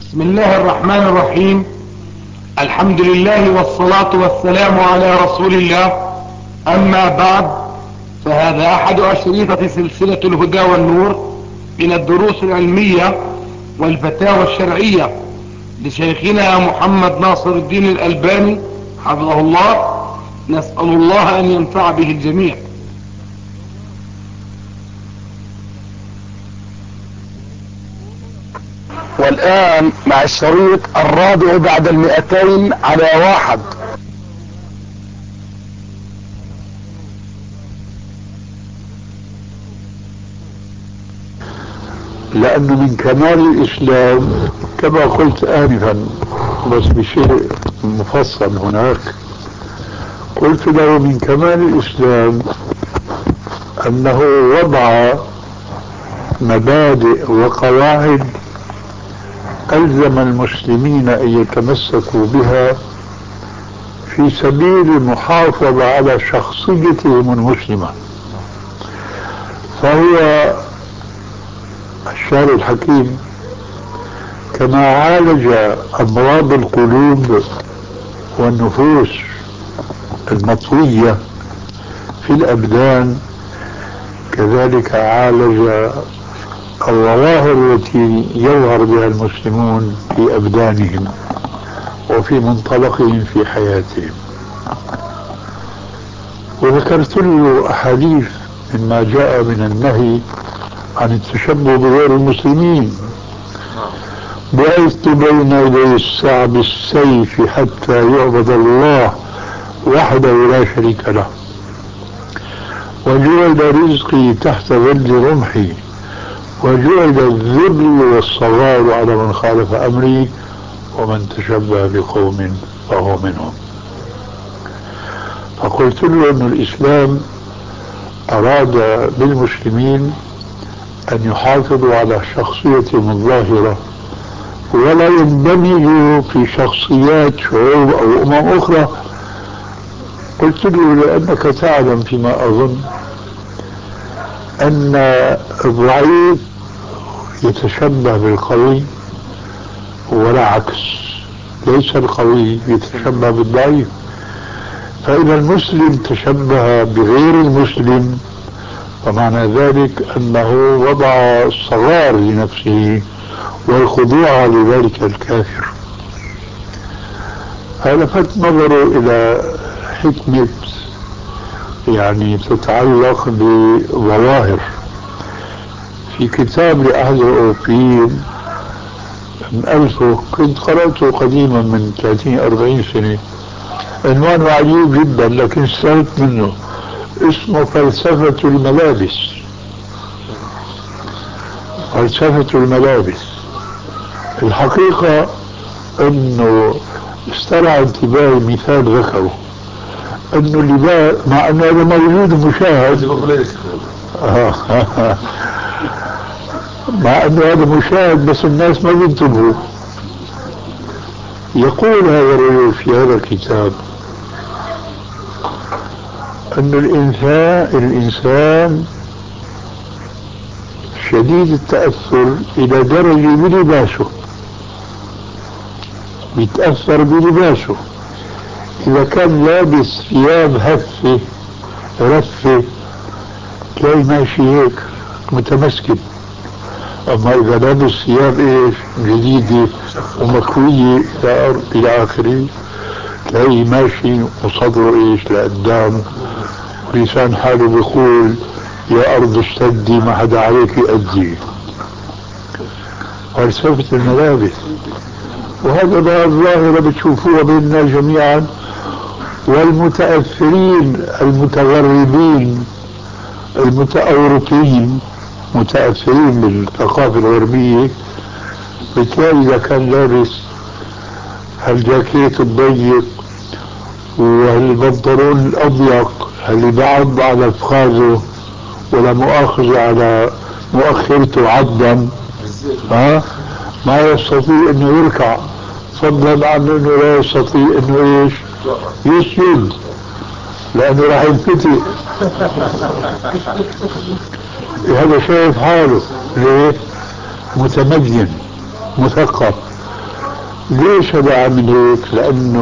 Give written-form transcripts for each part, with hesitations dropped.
بسم الله الرحمن الرحيم. الحمد لله والصلاة والسلام على رسول الله. أما بعد، فهذا أحد أشريطة سلسلة الهدى والنور من الدروس العلمية والفتاوى الشرعية لشيخنا محمد ناصر الدين الألباني حفظه الله. نسأل الله أن ينفع به الجميع. والآن مع الشريط الرابع بعد 200 على 1. لأنه من كمال الإسلام كما قلت آنفا، بس بشيء مفصل هناك، قلت له من كمال الإسلام أنه وضع مبادئ وقواعد ألزم المسلمين أن يتمسكوا بها في سبيل المحافظة على شخصيتهم المسلمة. فهو الشاعر الحكيم كما عالج أمراض القلوب والنفوس المطوية في الأبدان، كذلك عالج الظواهر التي يظهر بها المسلمون في أبدانهم وفي منطلقهم في حياتهم. وذكرت له أحاديث مما جاء من النهي عن التشبه بغير المسلمين. بعثت بين يدي الساعة بالسيف حتى يعبد الله وحده لا شريك له، وجعل رزقي تحت ظل رمحي، وجعل الذل والصغار على من خالف أمري، ومن تشبه بقوم فهو منهم. فقلت له أن الإسلام أراد بالمسلمين أن يحافظوا على شخصيتهم الظاهرة ولا يندمجوا في شخصيات شعوب أو أمم أخرى. قلت له لأنك تعلم فيما أظن أن الضعيف يتشبه بالقوي ولا عكس، ليس القوي يتشبه بالضعيف. فإذا المسلم تشبه بغير المسلم فمعنى ذلك أنه وضع الصغار لنفسه والخضوع لذلك الكافر. فلفت نظره إلى حكمة يعني تتعلق بظواهر في كتاب لأحد الأوروبيين ألفه، كنت قرأته قديما من 30-40 سنة، عنوانه عجيب جدا لكن استفدت منه، اسمه فلسفة الملابس. فلسفة الملابس. الحقيقة انه استرعى انتباهي مثال ذكره، انه اللباس مع انه هذا موجود مشاهد مع انه هذا مشاهد بس الناس ما بينتبهوا. يقول هذا الرجل في هذا الكتاب أن الإنسان شديد التأثر إلى درجة بلباسه، يتأثر بلباسه. إذا كان لابس ثياب هفة رفة تلاقي ماشي هيك متمسكن، أما إذا لابس ثياب إيش جديدة ومكوية إلى آخره تلاقي ماشي وصدره إيش لقدام، ولسان حاله بيقول يا أرض اشتدي ما حدا عليك يأدي. فلسفة الملابس. وهذا بقى الظاهرة بتشوفوها بيننا جميعا. والمتأثرين المتغربين المتأوروبيين متأثرين بالثقافة الغربية، بتلاقي إذا كان لابس هالجاكيت الضيق والبنطلون الأضيق اللي بعض على فخاذه ولا مؤاخذة على مؤخرته عضا، ما يستطيع انه يركع، فضلا عن انه لا يستطيع انه ايش يسجد لانه راح ينفتح. هذا شايف حاله ليه؟ متمدن مثقف، ليش هذا عمل هيك؟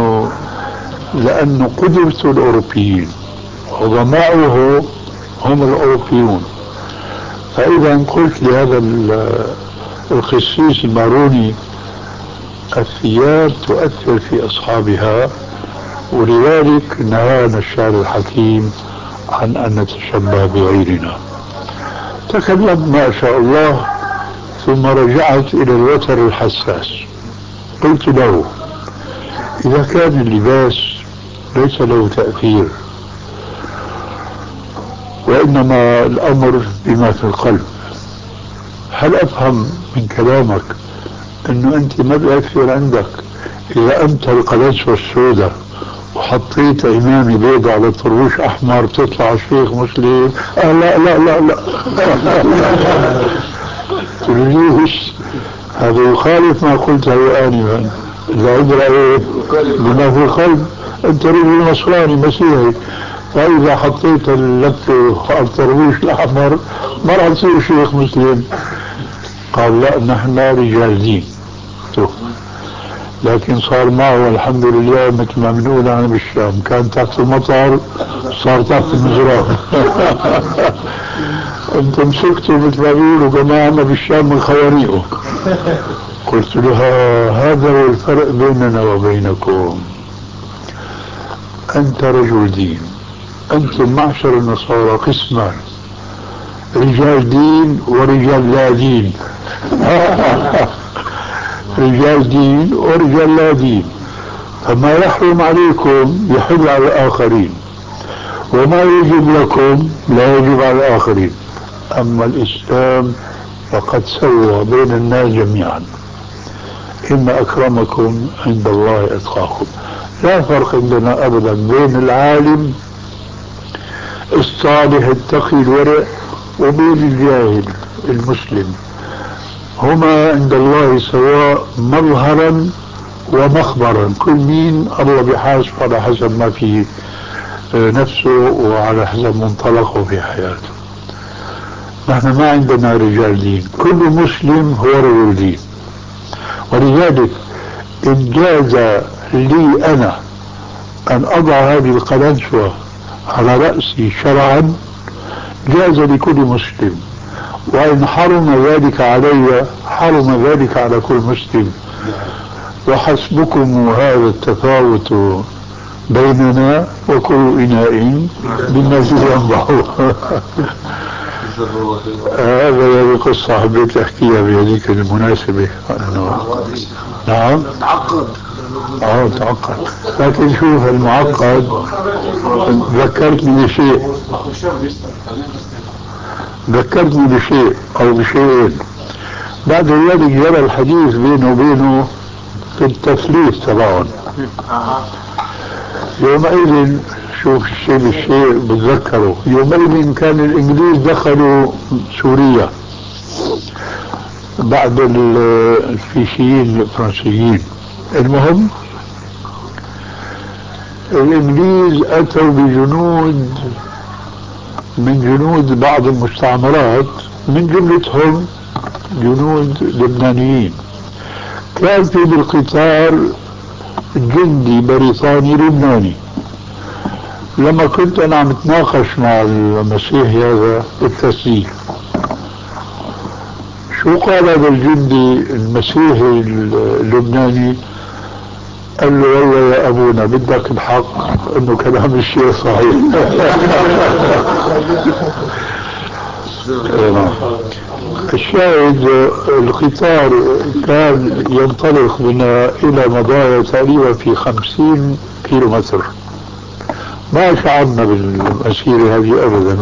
لأنه قدرته الأوروبيين وضمائه هم الأوروبيون. فإذا قلت لهذا القسيس الماروني الثياب تؤثر في أصحابها، ولذلك نهانا الشاعر الحكيم عن أن نتشبه بغيرنا. تكلمت ما شاء الله، ثم رجعت إلى الوتر الحساس. قلت له إذا كان اللباس ليس له تأثير وإنما الأمر بما في القلب، هل أفهم من كلامك أنه أنت ما بيأثر عندك إذا أنت القلنسوة السوداء وحطيت إمامي بيضة على طروش أحمر تطلع شيخ مسلم؟ لا لا لا لا. ليش؟ هذا يخالف ما قلته آنفا. العبرة إيه؟ بما في القلب. أنت رجل نصراني مسيحي، فإذا حطيت اللفة على الطروش الأحمر ما راح تصير شيخ مسلم. قال لا، نحن رجال دين. لكن صار معه والحمد لله مثل ما بنقول أنا بالشام، كان تحت المطر صار تحت المزرعة. انتم مسكتوا مثل ما بيقولوا جماعة بالشام من خواريقه. قلت لها هذا هو الفرق بيننا وبينكم، أنت رجل دين، أنتم معشر النصارى قسمان، رجال دين ورجال لا دين. رجال دين ورجال لا دين، فما يحرم عليكم يحل على الآخرين، وما يجب لكم لا يجب على الآخرين. أما الإسلام فقد سوى بين الناس جميعا، إن أكرمكم عند الله أتقاكم. لا فرق عندنا أبدا بين العالم الصالح التقي الورع وبين الجاهل المسلم، هما عند الله سواء مظهرا ومخبرا، كل مين الله بحاسب على حسب ما في نفسه وعلى حسب منطلقه في حياته. نحن ما عندنا رجال دين، كل مسلم هو رجل دين. ولذلك إن جاز لي أنا أن أضع هذه القلنسوة على رأسي شرعا جاز لكل مسلم، وإن حرم ذلك علي حرم ذلك على كل مسلم. وحسبكم هذا التفاوت بيننا وكل إناء بما فيه ينضح. هذا قصة حبيت أحكيها بهذيك المناسبة. نعم تعقد. تعقد، لكن شوف المعقد ذكرتني بشيء أو بشيء بعد ذلك جرى الحديث بينه وبينه في التثليث تبعهم. يومئذ شوف الشيء بالشيء بتذكره، يومئذ كان الإنجليز دخلوا سوريا بعد الفيشيين الفرنسيين. المهم الإنجليز أتوا بجنود من جنود بعض المستعمرات، من جملتهم جنود لبنانيين. كان في بالقطار جندي بريطاني لبناني. لما كنت أنا عم اتناقش مع المسيحي هذا بالتسجيل، شو قال هذا الجندي المسيحي اللبناني؟ قال له والله يا أبونا بدك الحق أنه كلام الشيء صحيح. الشاهد القطار كان ينطلق بنا إلى مضايا تقريبا في 50 كيلومتر. ما شعرنا بالمسيرة هذه أبدا.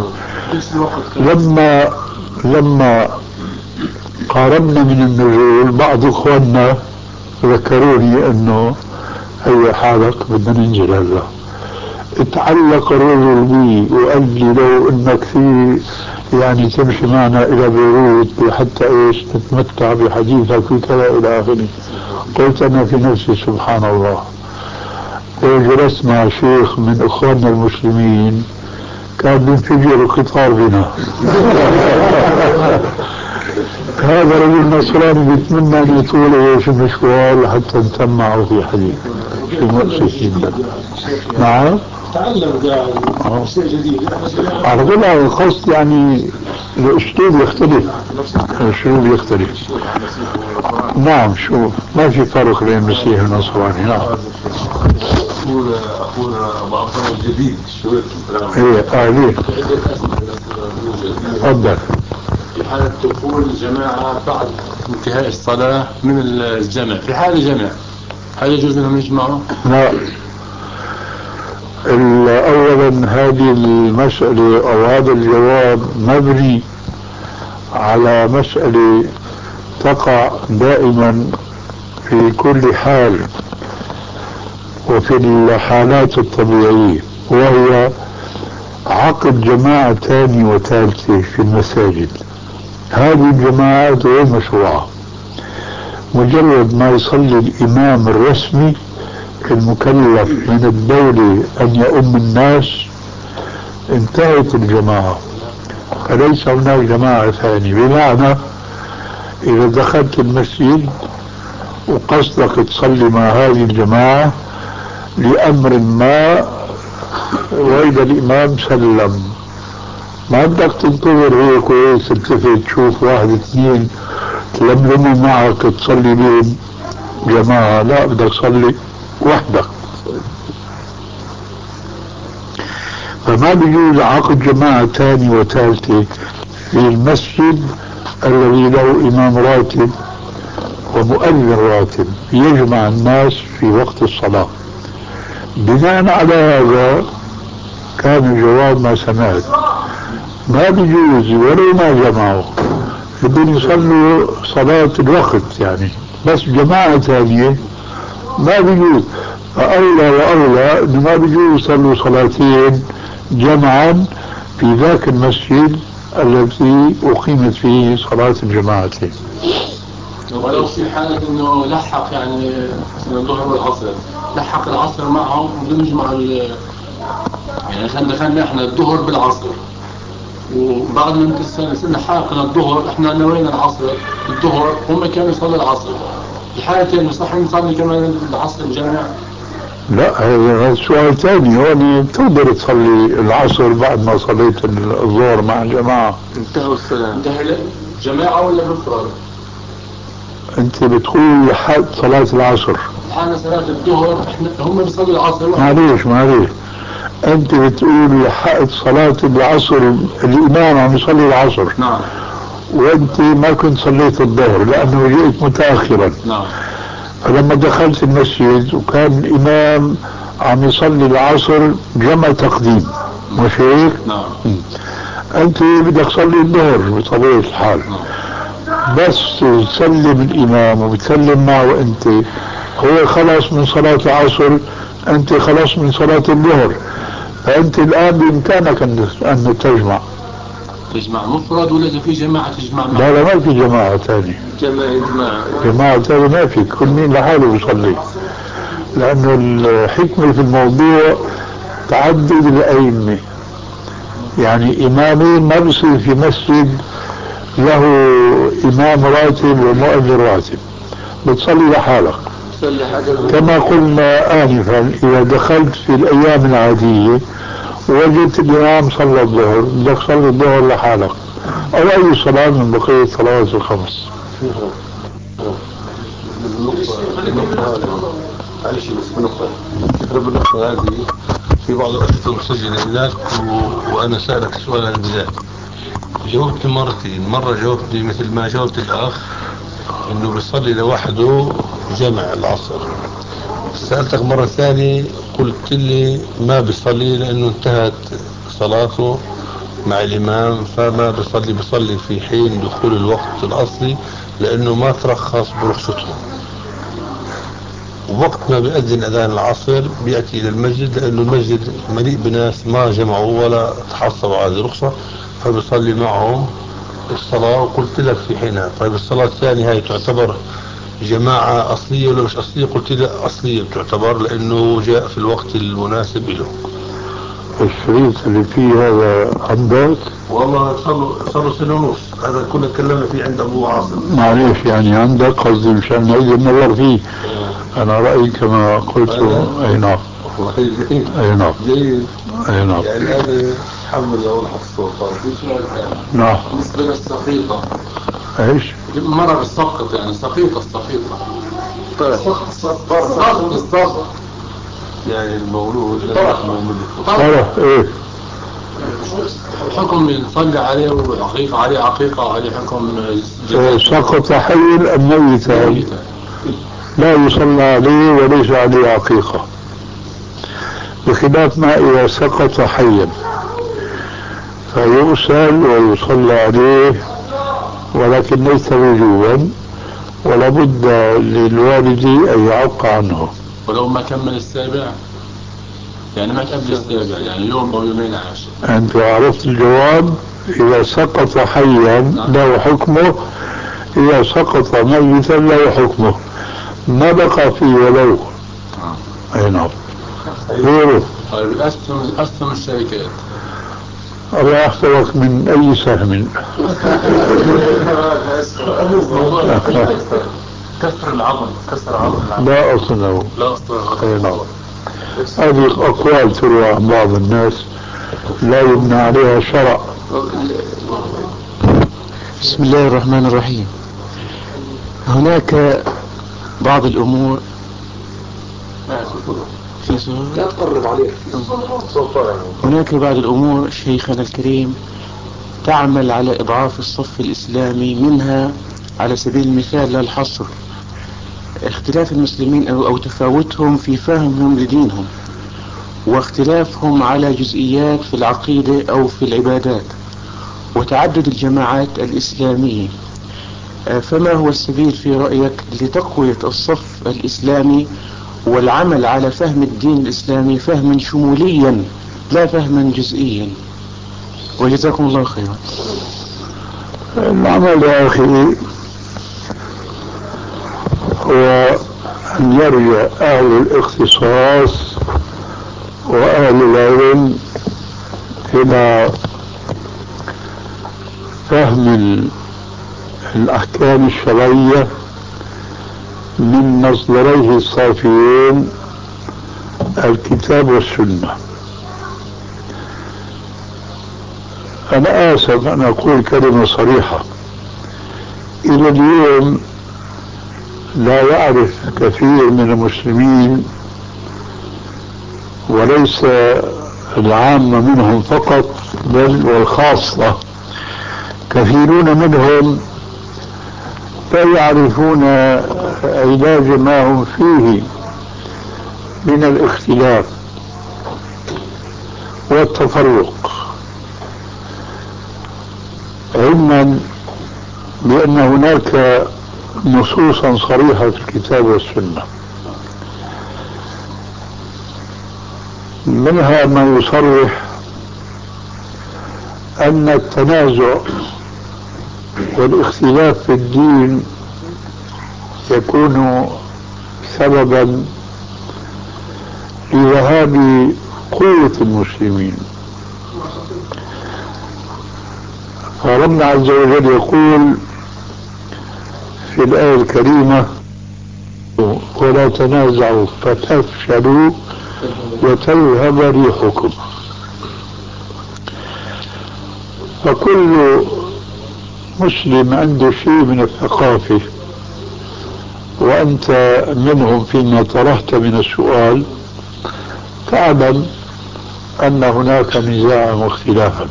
لما قاربنا من النزول بعض إخواننا ذكروني أنه هي حالك بدنا ننزل هلا. اتعلق الرجل بي وقال لي لو انك في يعني تمشي معنا الى بيروت حتى ايش تتمتع بحديثك وكذا الى اخره. قلت انا في نفسي سبحان الله، وجلست مع شيخ من اخواننا المسلمين كان بينفجر القطار بنا. هذا رجل نصراني بيتمنى ان يطول في المشوار حتى نسمعه في حديث في مؤسسين. نعم تعلم شيء جديد على كل القصد يعني الاسلوب يختلف. الاسلوب يختلف. نعم شوف ما في فرق بين المسيح والنصراني. نعم اخونا ابو عبد الله الجديد شو ايه ليه تفضل. في حالة دخول الجماعة بعد انتهاء الصلاة من الجمع في حال جمع هل يجوز لهم يجمعوا؟ لا اولا هذه المسألة او هذا الجواب مبني على مسألة تقع دائما في كل حال وفي الحالات الطبيعية، وهي عقد جماعة ثانية وثالثة في المساجد. هذه الجماعات غير مشروعة. مجرد ما يصلي الإمام الرسمي المكلف من الدولة أن يؤم الناس انتهت الجماعة، فليس هناك جماعة ثانية. بمعنى إذا دخلت المسجد وقصدك تصلي مع هذه الجماعة لأمر ما وإذا الإمام سلم، ما بدك تنتظر هيك وهيك تلتفت تشوف واحد اثنين تلملموا معك تصلي بهم جماعة. لا، بدك تصلي وحدك. فما بيجوز عقد جماعة ثانية وثالثة في المسجد الذي له إمام راتب ومؤذن راتب يجمع الناس في وقت الصلاة. بناء على هذا كان الجواب ما سمعت، ما بيجوز ولو ما جمعوا بدهم يصلوا صلاة الوقت يعني، بس جماعة ثانية ما بيجوز. فأولى وأولى إنه ما بيجوز يصلوا صلاتين جمعا في ذاك المسجد الذي أقيمت فيه صلاة الجماعتين. ولو في حالة إنه لحق يعني الظهر والعصر، لحق العصر معهم بدون يجمع يعني خلينا احنا الظهر بالعصر، وبعد ما لحقنا الظهر احنا نوينا العصر الظهر، هم كانوا يصلوا العصر. في حالتين صح نصلي كمان العصر الجامع؟ لا، هذا سؤال ثاني. هون تقدر تصلي العصر بعد ما صليت الظهر مع الجماعة. انتهوا الصلاة. انتهى جماعة ولا بفرد؟ انت بتقول لحد صلاة العصر. حان صلاة الظهر احنا هم بيصلوا العصر. معليش انت بتقول لحقت صلاة العصر الامام عم يصلي العصر. نعم. وانت ما كنت صليت الظهر لانه جئت متأخرا. نعم. فلما دخلت المسجد وكان الامام عم يصلي العصر جمع تقديم، مش هيك؟ نعم. انت بدك تصلي الظهر بطبيعة الحال. بس تسلم الامام وبتسلم معه انت، هو خلص من صلاة العصر، انت خلص من صلاة الظهر، فانت الان بامكانك ان تجمع مفرد ولا اذا في جماعة تجمع معه؟ لا ما في جماعة ثانية. جماعة ثانية ما في، كل مين لحاله بيصلي. لانه الحكمة في الموضوع تعدد الائمة، يعني امامين ما بصير في مسجد له امام راتب ومؤذن راتب، بتصلي لحالك. كما قلنا آنفا إذا دخلت في الأيام العادية ووجدت الإمام صلى الظهر بدك تصلي الظهر لحالك أو أي صلاة من بقية الصلوات الخمس. بالنقطة هذه في بعض الأسئلة مسجلة هناك وأنا سألك سؤال عن ذلك، جاوبت مرتين. مرة جاوبتني مثل ما جاوبت الأخ إنه بيصلي لوحده جمع العصر. سألتك مرة ثانية قلت لي ما بيصلي لأنه انتهت صلاته مع الإمام فما بيصلي في حين دخول الوقت الأصلي لأنه ما ترخص برخصته، ووقت ما بيأذن أذان العصر بيأتي إلى المسجد لأنه المسجد مليء بناس ما جمعوا ولا تحصلوا على هذه الرخصة، فبيصلي معهم الصلاة. وقلت لك في حينها طيب الصلاة الثانية هاي تعتبر جماعة أصلية ولا مش أصلية؟ قلت لي أصلية بتعتبر لأنه جاء في الوقت المناسب له. الشريط اللي فيه هذا عندك والله صار سنة ونص، هذا كله تكلمنا فيه عند أبو عاصم. معليش يعني عندك قصدي مشان نعيد النظر فيه. أنا رأيي كما قلت. أي نعم. أي نعم. جيد. أي نعم. يعني هذا حمل لو لحق الصوت. نعم. بالنسبة للسقيطة. إيش؟ مرة بالسقط يعني السقيطة. السقط يعني المولود. خلاص إيه؟ الحكم نصلي عليه وعقيقة عليه عقيقة وعليه حكم سقط حيا أم ميتا؟ لا يصلى عليه وليس عليه عقيقة، بخلاف ما إذا سقط حيا فيغسل ويصلى عليه، ولكن ليس وجوبا، ولا بد للوالد أن يعق عنه. ولو ما كمل السابع يعني ما قبل السابع يعني يوم أو يومين عاش. أنت عرفت الجواب. إذا سقط حيا له حكمه، إذا سقط ميتا له حكمه، ما بقى فيه ولو. أي نعم. غيره. طيب أسهم الشركات الله يحفظك من أي سهم. كسر العظم. لا أصل له. لا أصل. أي نعم. هذه أقوال تروى عن بعض الناس لا يبنى عليها شرع. بسم الله الرحمن الرحيم. هناك بعض الأمور لا تقرب عليك. هناك بعض الأمور شيخنا الكريم تعمل على إضعاف الصف الإسلامي، منها على سبيل المثال لا الحصر اختلاف المسلمين أو تفاوتهم في فهمهم لدينهم، واختلافهم على جزئيات في العقيدة أو في العبادات، وتعدد الجماعات الإسلامية. فما هو السبيل في رأيك لتقوية الصف الإسلامي والعمل على فهم الدين الإسلامي فهما شموليا لا فهما جزئيا؟ وجزاكم الله خيرا. العمل يا أخي هو أن يرجع أهل الاختصاص وأهل العلم إلى فهم الأحكام الشرعية من مصدريه الصافيين الكتاب والسنة. أنا آسف أن أقول كلمة صريحة، إلى اليوم لا يعرف كثير من المسلمين وليس العامة منهم فقط بل والخاصة، كثيرون منهم لا يعرفون علاج ما هم فيه من الاختلاف والتفرق، علما بأن هناك نصوصا صريحة في الكتاب والسنة، منها ما يصرح أن التنازع والاختلاف في الدين يكون سببا لذهاب قوة المسلمين. فربنا عز وجل يقول في الآية الكريمة: ولا تنازعوا فتفشلوا وتذهب ريحكم. فكل مسلم عنده شيء من الثقافة، وأنت منهم فيما طرحت من السؤال، تعلم أن هناك نزاعا واختلافا،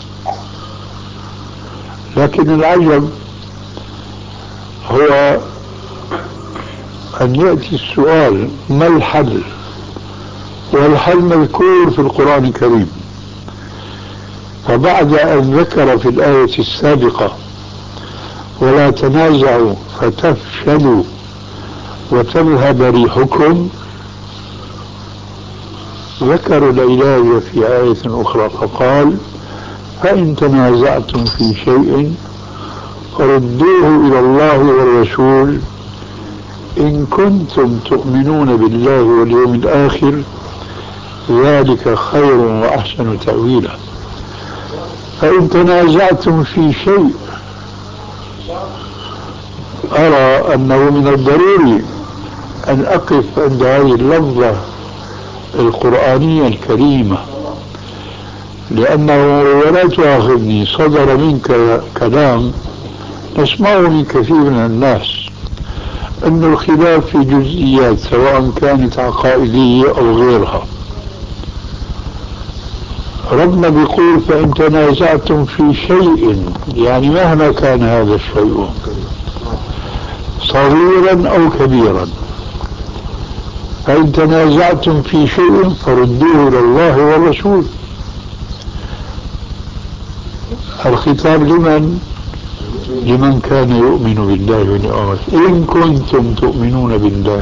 لكن العجب هو أن يأتي السؤال: ما الحل؟ والحل مذكور في القرآن الكريم. فبعد أن ذكر في الآية السابقة ولا تنازعوا فتفشلوا وتذهب ريحكم، ذكر العلاج في آية أخرى فقال: فإن تنازعتم في شيء فردوه إلى الله والرسول إن كنتم تؤمنون بالله واليوم الآخر ذلك خير وأحسن تأويلا. فإن تنازعتم في شيء، أرى أنه من الضروري أن أقف عند هذه اللفظة القرآنية الكريمة، لأنه ولا تؤاخذني صدر منك كلام نسمعه من كثير من الناس أن الخلاف في جزئيات سواء كانت عقائدية أو غيرها. ربنا بيقول فإن تنازعتم في شيء، يعني مهما كان هذا الشيء صغيرا أو كبيرا، فإن تنازعتم في شيء فردوه إلى الله والرسول. الخطاب لمن؟ لمن كان يؤمن بالله واليوم، إن كنتم تؤمنون بالله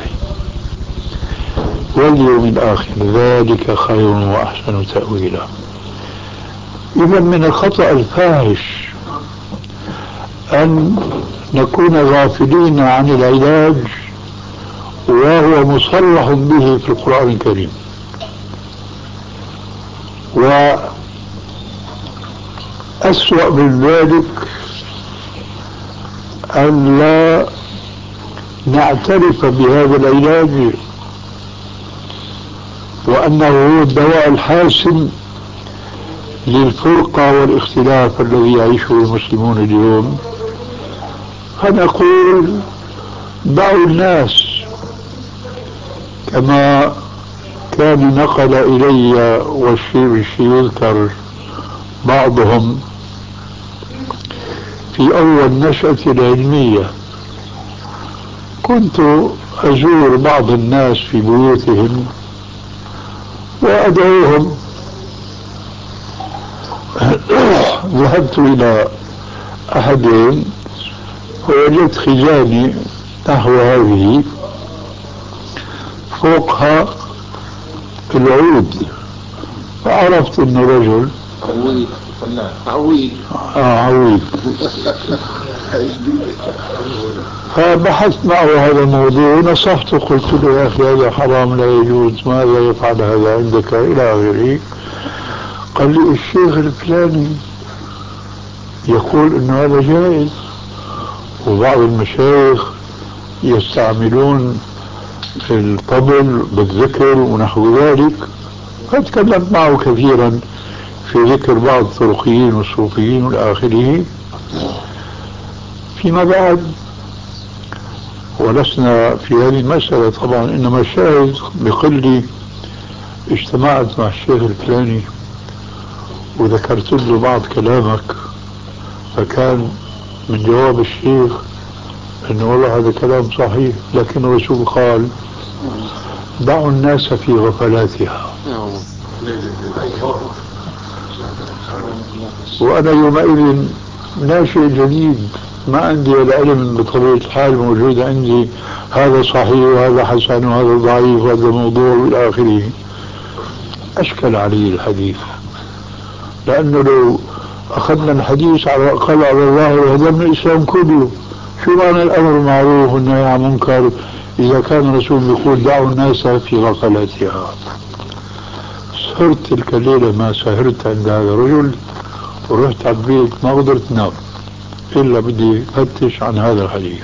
واليوم الآخر ذلك خير وأحسن تأويلا. إذا من الخطأ الفاحش أن نكون غافلين عن العلاج وهو مصرح به في القرآن الكريم. وأسوأ من ذلك أن لا نعترف بهذا العلاج وأنه هو الدواء الحاسم للفرقة والاختلاف الذي يعيشه المسلمون اليوم. فنقول دعوا الناس، كما كان نقل إلي والشيء يذكر بعضهم في أول نشأتي العلمية، كنت أزور بعض الناس في بيوتهم وأدعوهم. ذهبت إلى أحدهم ووجدت خزانة نحو هذه فوقها العود، فعرفت أنه رجل عويل. فبحثت معه هذا الموضوع ونصحته، قلت له يا أخي هذا حرام لا يجوز، ماذا يفعل هذا عندك إلى آخره. قال لي الشيخ الفلاني يقول انه هذا جائز، وبعض المشايخ يستعملون الطبل بالذكر ونحو ذلك. فتكلمت معه كثيرا في ذكر بعض الطرقيين والصوفيين والآخرين. فيما بعد، ولسنا في هذه المسألة طبعا، إنما الشاهد بيقول لي اجتمعت مع الشيخ الفلاني وذكرت له بعض كلامك، فكان من جواب الشيخ انه والله هذا كلام صحيح، لكن الرسول قال دعوا الناس في غفلاتها. وانا يومئذ ناشئ جديد، ما عندي العلم بطبيعة الحال موجود عندي هذا صحيح وهذا حسن وهذا ضعيف وهذا موضوع والى اخره. اشكل علي الحديث، لأنه لو أخذنا الحديث على الأقل على الله وهدمنا الإسلام كله، شو معنى الأمر معروف والنهي عن منكر إذا كان الرسول يقول دعوا الناس في غفلاتها؟ سهرت تلك الليلة ما سهرت عند هذا الرجل، ورحت على البيت ما قدرت نام إلا بدي أفتش عن هذا الحديث،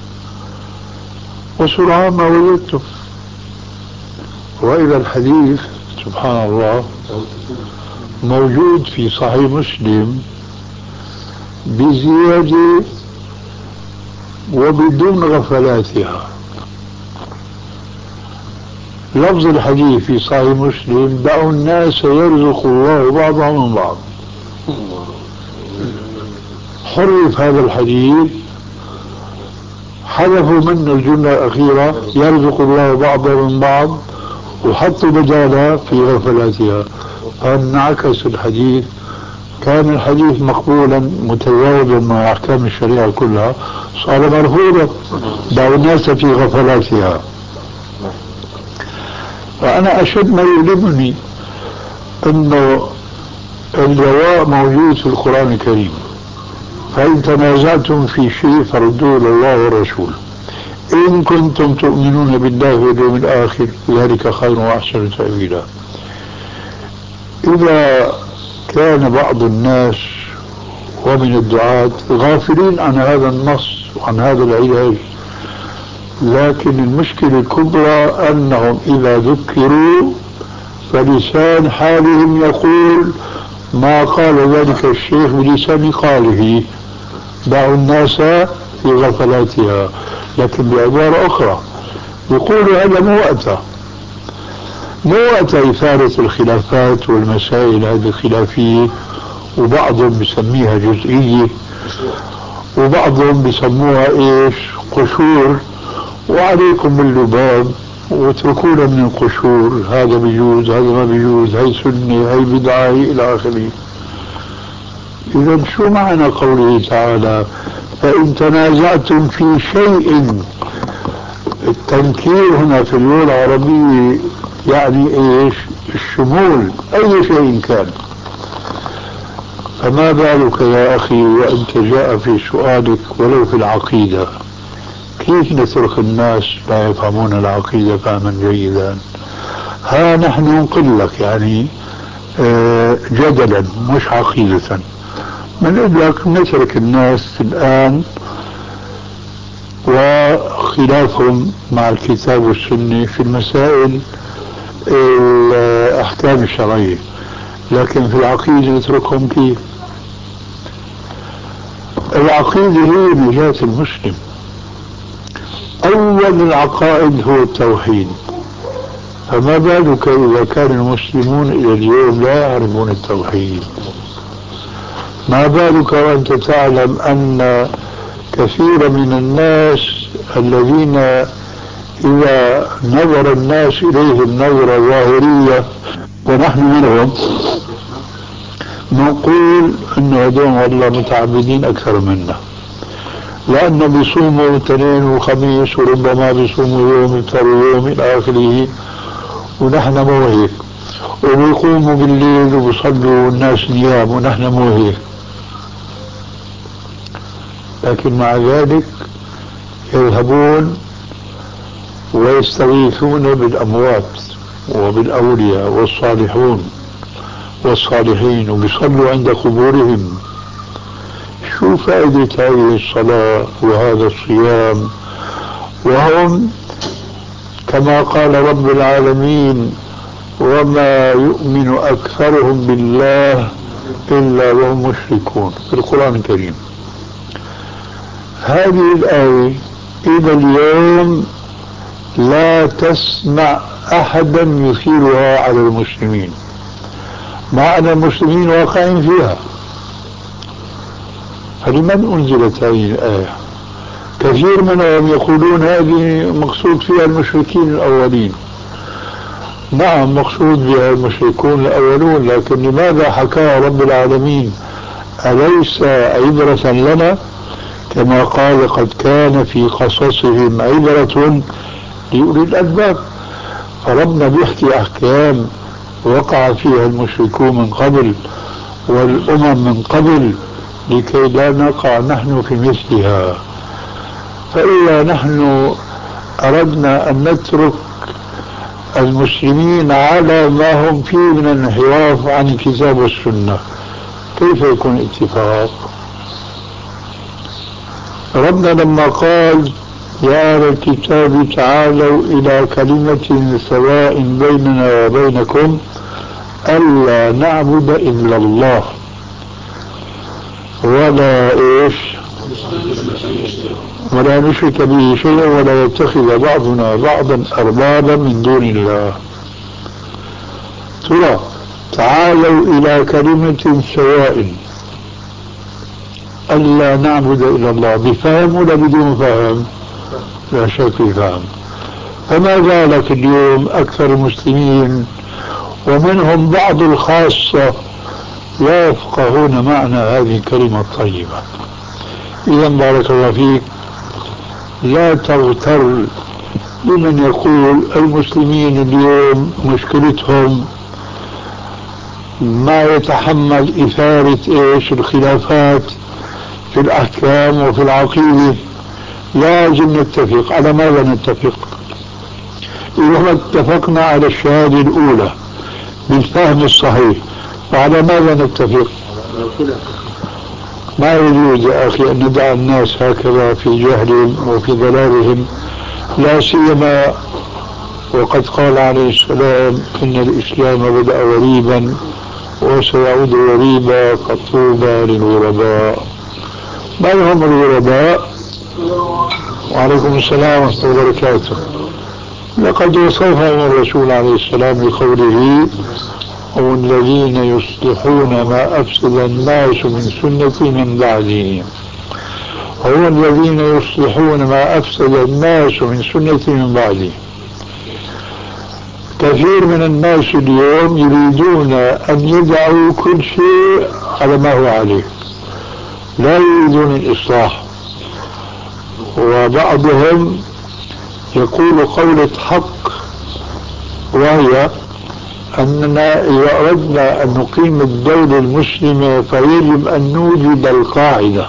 وسرعان ما وجدته. وإلى الحديث سبحان الله موجود في صحيح مسلم بزيادة وبدون غفلاتها. لفظ الحديث في صحيح مسلم دعوا الناس يرزق الله بعضهم من بعض. حرف هذا الحديث، حذفوا منه الجملة الأخيرة يرزق الله بعضهم من بعض، وحطوا بدالها في غفلاتها، فانعكس الحديث. كان الحديث مقبولا متجاوبا مع أحكام الشريعة كلها، صار مرفوضا دعوا الناس في غفلاتها. فأنا أشد ما يؤلمني أنه الجواب موجود في القرآن الكريم، فإن تنازعتم في شيء فردوه إلى الله والرسول إن كنتم تؤمنون بالله واليوم الآخر ذلك خير وأحسن تأويلا. إذا كان بعض الناس ومن الدعاة غافلين عن هذا النص وعن هذا العلاج. لكن المشكلة الكبرى أنهم إذا ذكروا فلسان حالهم يقول ما قال ذلك الشيخ بلسان قاله، دعوا الناس في غفلاتها. لكن بعبارة أخرى يقولوا هذا مو وقت إثارة الخلافات والمسائل هذه الخلافية، وبعضهم بسميها جزئية وبعضهم بسموها إيش قشور، وعليكم باللباب واتركونا من القشور، هذا بيجوز هذا ما بيجوز، هي سنة هي بدعة إلى آخره. إذا شو معنى قوله تعالى فإن تنازعتم في شيء؟ التنكير هنا في اللغة العربية يعني إيش؟ الشمول، أي شيء كان. فما بالك يا أخي وأنت جاء في سؤالك ولو في العقيدة، كيف نترك الناس لا يفهمون العقيدة فهما جيدا؟ ها نحن نقول لك يعني جدلا مش عقيدة، بنقول لك نترك الناس الآن وخلافهم مع الكتاب والسنة في المسائل الأحكام الشرعية، لكن في العقيدة نتركهم كيف؟ العقيدة هي نجاة المسلم. أول العقائد هو التوحيد، فما بالك إذا كان المسلمون إلى اليوم لا يعرفون التوحيد؟ ما بالك وأنت تعلم أن كثير من الناس الذين إذا نظر الناس إليهم نظرة ظاهرية ونحن منهم نقول إنه هذول والله متعبدين أكثر منا، لأنه بيصوموا اثنين وخميس وربما بيصوموا يوم يفطروا يوم إلى آخره، ونحن مو هيك، وبيقوموا بالليل وبيصلوا الناس نيام ونحن مو هيك. لكن مع ذلك يذهبون ويستغيثون بالأموات وبالأولياء والصالحين وبيصلوا عند قبورهم. شو فائدة هذه الصلاة وهذا الصيام وهم كما قال رب العالمين وما يؤمن أكثرهم بالله إلا وهم مشركون في القرآن الكريم؟ هذه الآية إلى اليوم لا تسمع أحدا يثيرها على المسلمين، مع أن المسلمين واقعين فيها. فلمن أنزلت هذه الآية؟ كثير منهم يقولون هذه مقصود فيها المشركين الأولين. نعم مقصود بها المشركون الأولون، لكن لماذا حكاها رب العالمين؟ أليس عبرة لنا؟ كما قال قد كان في قصصهم عبرة لأولي الألباب. فربنا بيحكي أحكام وقع فيها المشركون من قبل والأمم من قبل لكي لا نقع نحن في مثلها. فإذا نحن أردنا أن نترك المسلمين على ما هم فيه من الانحراف عن الكتاب والسنة، كيف يكون اتفاق؟ ربنا لما قال يا أهل الكتاب تعالوا إلى كلمة سواء بيننا وبينكم ألا نعبد إلا الله ولا نشرك به شيئا ولا يتخذ بعضنا بعضا أربابا من دون الله. ترى تعالوا إلى كلمة سواء ألا نعبد إلا الله، بفهم ولا بدون فهم؟ لا شك فهم. فما بالك اليوم أكثر المسلمين ومنهم بعض الخاصة لا يفقهون معنى هذه الكلمة الطيبة. إذا بارك الله فيك لا تغتر بمن يقول المسلمين اليوم مشكلتهم ما يتحمل إثارة الخلافات في الأحكام وفي العقيدة. لازم نتفق. على ماذا نتفق؟ إذا اتفقنا على الشهادة الأولى بالفهم الصحيح، وعلى ماذا نتفق؟ ما يجوز يا أخي أن ندع الناس هكذا في جهلهم وفي ضلالهم، لا سيما وقد قال عليه السلام إن الإسلام بدأ غريبا وسيعود غريبا فطوبى للغرباء. من هم الغرباء؟ وعليكم السلام ورحمة الله وبركاته. لقد وصفهم الرسول عليه السلام بقوله هم الذين يصلحون ما أفسد الناس من سنتي من بعدي. هم الذين يصلحون ما أفسد الناس من سنتي من بعدي. كثير من الناس اليوم يريدون أن يدعوا كل شيء على ما هو عليه، لا يريدون الإصلاح. وبعضهم يقول قولة حق، وهي أننا إذا أردنا أن نقيم الدولة المسلمة فيجب أن نوجد القاعدة.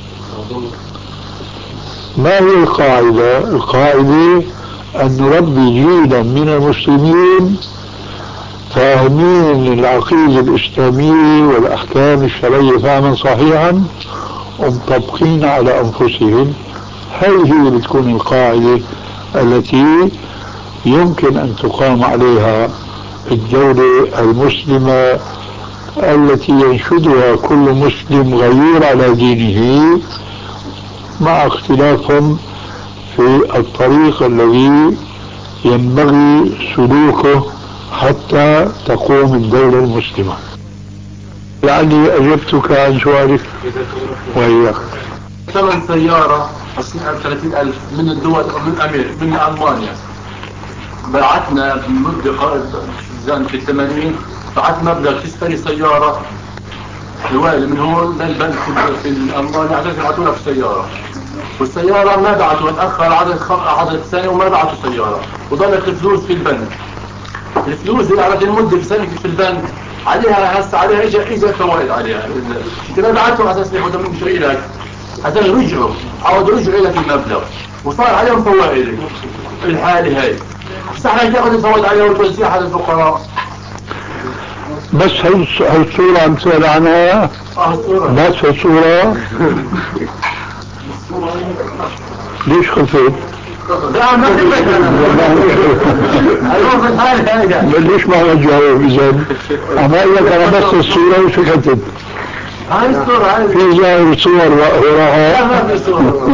ما هي القاعدة؟ القاعدة أن نربي جيلا من المسلمين فاهمين العقيدة الإسلامية والأحكام الشرعية فهما صحيحا ومطبقين على أنفسهم. هذه هي بتكون القاعدة التي يمكن أن تقام عليها الدولة المسلمة التي ينشدها كل مسلم غيور على دينه، مع اختلافهم في الطريق الذي ينبغي سلوكه حتى تقوم الدولة المسلمة. لعلي أجبتك عن سؤالك وإياك. ثمن سيارة 30,000 من الدول من ألمانيا، بعتنا بمدة في 80 بعت مبلغ تشتري سيارة الوالد من هون للبنك في ألمانيا عشان يبعتونا في السيارة، والسيارة ما بعتوا، تأخر عدد سنة وما بعتوا سيارة، وضلت الفلوس في البنك. الفلوس اللي على المدة في سنة في البنك عليها هسه عليها إجا فوائد عليها. انت ما بعتهم على اساس ياخذوا منك شيء لك، عشان رجعوا عاودوا رجعوا لك المبلغ وصار عليهم فوائد. الحالة هاي صح تاخذ الفوائد عليها وتوزيعها على الفقراء. بس هالصورة عم تسأل عنها؟ بس هالصورة ليش خفيت؟ لا ما ليش ما رجعوا إذن؟ أما إذا كان بس الصورة وسكتت. هاي الصورة هاي في ظاهر صور وراها. لا ما في صورة.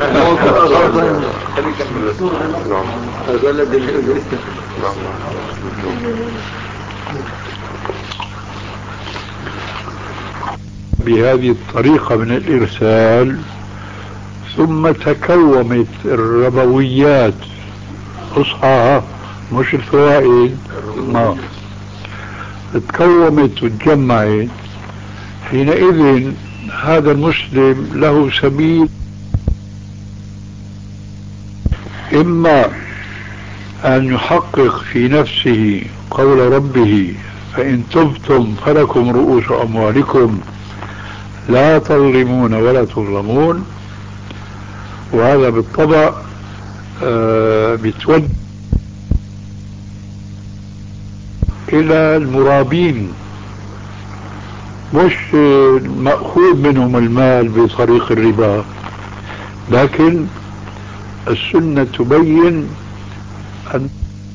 بهذه الطريقة من الإرسال ثم تكومت الربويات، أصحاها مش الفوائد، ما تكومت وتجمعت. حينئذ هذا المسلم له سبيل، إما أن يحقق في نفسه قول ربه فإن تبتم فلكم رؤوس أموالكم لا تظلمون ولا تظلمون، وهذا بالطبع بتوجه إلى المرابين، مش مأخوذ منهم المال بطريق الربا، لكن السنة تبين أن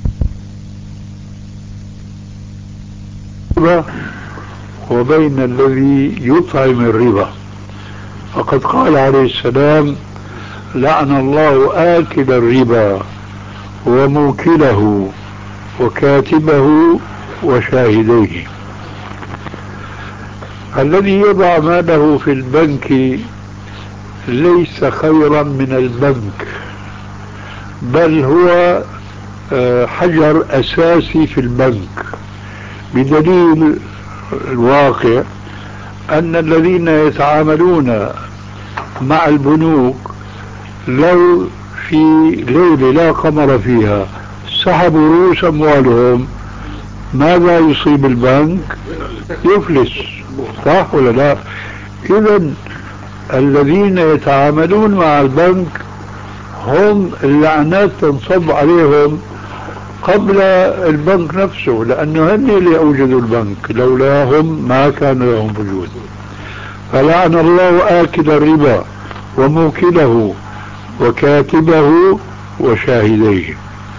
وبين الذي يطعم الربا. فقد قال عليه السلام لعن الله آكل الربا وموكله وكاتبه وشاهديه. الذي يضع ماله في البنك ليس خيرا من البنك، بل هو حجر أساسي في البنك، بدليل الواقع أن الذين يتعاملون مع البنوك لو في ليلة لا قمر فيها سحبوا رؤوس أموالهم ماذا يصيب البنك؟ يفلس، صح ولا لا؟ إذن الذين يتعاملون مع البنك هم اللعنات تنصب عليهم قبل البنك نفسه، لأنه هن اللي أوجدوا البنك، لولاهم ما كان لهم وجود. فلعن الله آكل الربا وموكله وكاتبه وشاهديه.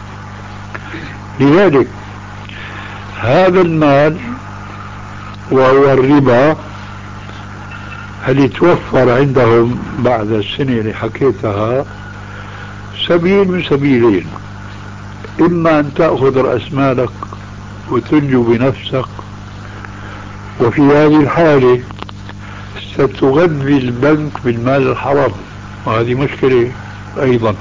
لذلك هذا المال وهو الربا هل يتوفر عندهم بعد السنة اللي حكيتها سبيل من سبيلين: إما أن تأخذ رأس مالك وتنجو بنفسك، وفي هذه الحالة ستغذي البنك بالمال الحرام، وهذه مشكلة أيضا.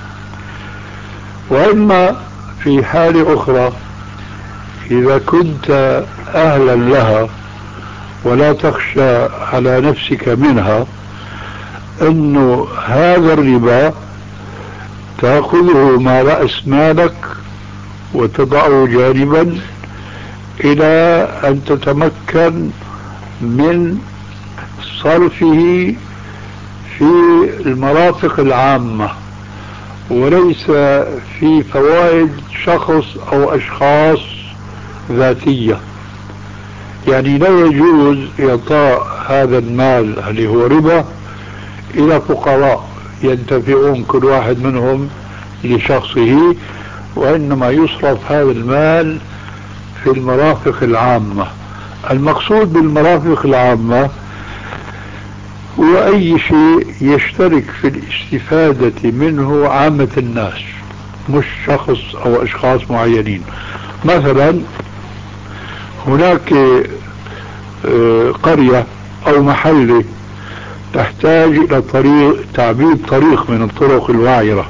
وإما في حالة أخرى إذا كنت أهلا لها ولا تخشى على نفسك منها، أنه هذا الربا تأخذه مع رأس مالك وتضعه جانبا إلى أن تتمكن من صرفه في المرافق العامة وليس في فوائد شخص أو أشخاص ذاتية. يعني لا يجوز إعطاء هذا المال اللي هو ربا إلى فقراء ينتفعون كل واحد منهم لشخصه، وإنما يصرف هذا المال في المرافق العامة. المقصود بالمرافق العامة هو أي شيء يشترك في الاستفادة منه عامة الناس، مش شخص أو أشخاص معينين. مثلا هناك قرية أو محلة تحتاج إلى تعبيد طريق من الطرق الوعرة،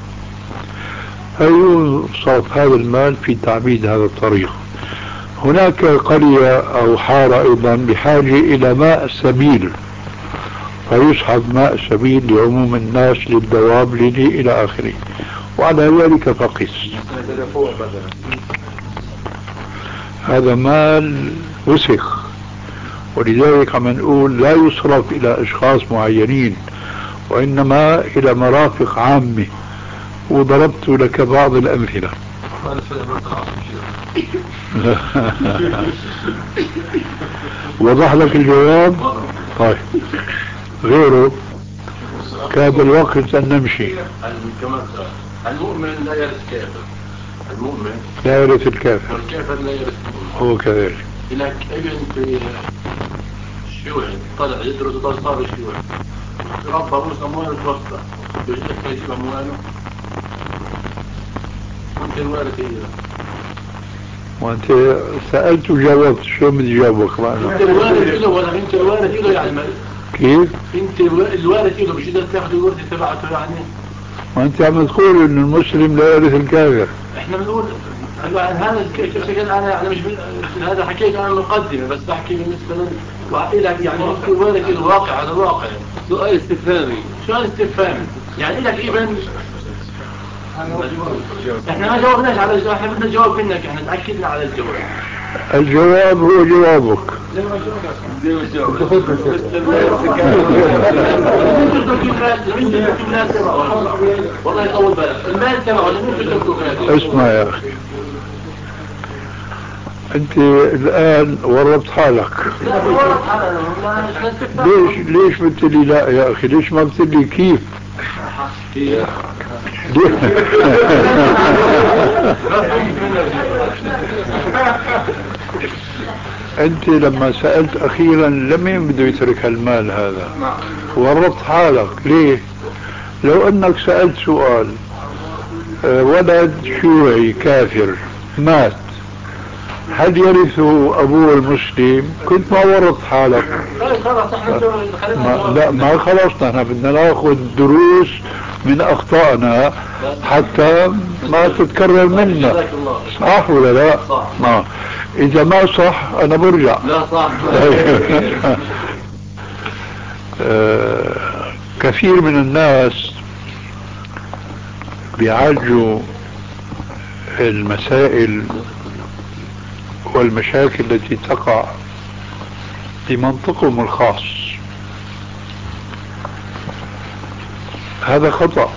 فيصرف هذا المال في تعبيد هذا الطريق. هناك قرية أو حارة أيضا بحاجة إلى ماء سبيل، فيسحب ماء السبيل لعموم الناس للدواب إلى آخره، وعلى ذلك فقس. هذا مال وسخ، ولذلك عم نقول لا يصرف إلى أشخاص معينين وإنما إلى مرافق عامة، وضربت لك بعض الأمثلة. وضح لك الجواب؟ طيب، غيره كاد الوقت أن نمشي. المؤمن لا يرث كافر، المؤمن لا يرث الكافر، والكافر لا يرث المؤمن. هو كذلك. لك ابن في شيوعي طلع يدرس وصار شيوعي، ربى روس أمواله توفى، يجب يجيب أمواله وانت الوارث هي. وانت سألت وجاوبت، شو بدي جاوبك معنا؟ انت الوارث له ولا انت الوارث له يعني كيف؟ انت الوارث له مش تقدر تاخذ الورث تبعته يعني. وانت عم تقول ان المسلم لا يرث الكافر. احنا بنقول هذا الشكل انا مش هذا حكيت انا مقدمه، بس بحكي بالنسبه لك يعني انت الوارث الواقع، هذا الواقع. سؤال استفهامي. سؤال استفهامي يعني لك ابن. احنا ما جاوبناش على الجواب، احنا بدنا جواب منك، احنا تاكدنا على الجواب. الجواب هو جوابك. والله يطول بالك، المال تبعه اسمع يا اخي، انت الان ورطت حالك. ليش قلت لي لا يا اخي؟ ليش ما قلت لي كيف؟ انت لما سألت اخيرا لمين بده يترك المال هذا؟ ورطت حالك. ليه؟ لو انك سألت سؤال ولد شيوعي كافر مات، هل يرثه ابوه المسلم؟ كنت ما ورطت حالك. لا ما خلصنا، احنا بدنا ناخذ دروس من اخطائنا حتى ما تتكرر منا. صح ولا لا؟ صح. اذا ما صح انا برجع. لا صح. كثير من الناس بيعالجوا المسائل والمشاكل التي تقع بمنطقهم الخاص. هذا خطأ،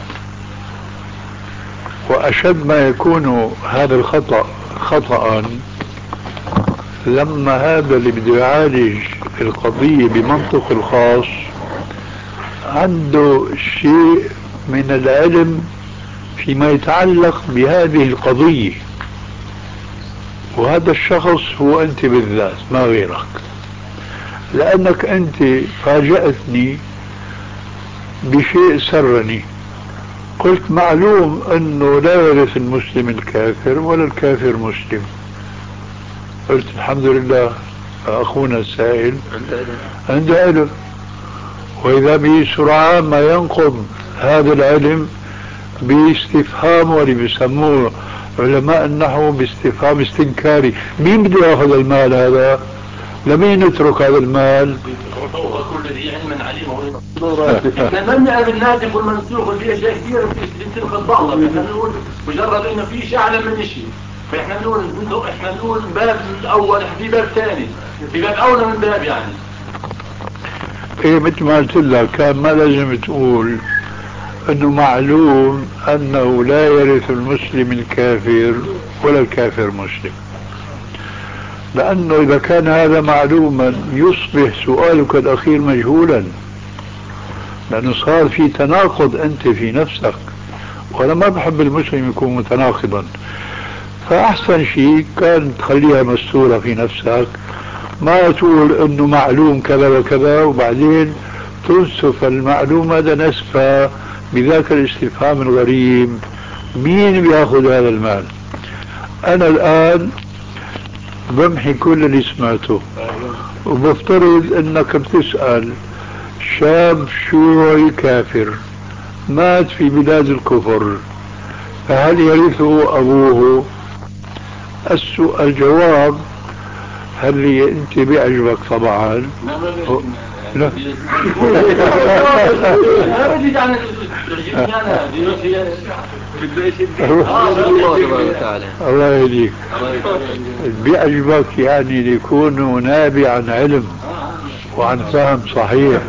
وأشد ما يكون هذا الخطأ خطأ لما هذا اللي بده يعالج القضية بمنطق الخاص عنده شيء من العلم فيما يتعلق بهذه القضية، وهذا الشخص هو أنت بالذات ما غيرك، لأنك أنت فاجأتني بشيء سرني. قلت معلوم أنه لا يرث المسلم الكافر ولا الكافر مسلم. قلت الحمد لله أخونا السائل عنده علم، وإذا به سرعان ما ينقض هذا العلم باستفهام، واللي بيسموه علماء النحو باستفهام استنكاري. مين بده ياخذ المال هذا؟ لمين نترك هذا المال؟ كل ذي علم عليم. احنا ما بنعرف الناسخ والمنسوخ، وفي اشياء كثيره بتنقض بعضها. احنا بنقول مجرد انه في شيء اعلى من شيء، فاحنا بنقول باب الاول في باب ثاني، في باب اولى من باب يعني. ايه مثل ما قلت لك كان ما لازم تقول انه معلوم انه لا يرث المسلم الكافر ولا الكافر مسلم، لانه اذا كان هذا معلوما يصبح سؤالك الاخير مجهولا، لانه صار في تناقض انت في نفسك، وانا ما بحب المسلم يكون متناقضا. فاحسن شيء كان تخليها مستورة في نفسك، ما تقول انه معلوم كذا وكذا وبعدين تنسف المعلومة نسفة بذاك الاستفهام الغريب مين بياخذ هذا المال. انا الان بمحي كل اللي سمعته، وبفترض انك بتسأل شاب شيوعي كافر مات في بلاد الكفر، فهل يرثه ابوه؟ الجواب هل انت بيعجبك طبعا؟ لا الله يهديك. بيعجبك يعني ليكون نابع عن علم وعن فهم صحيح،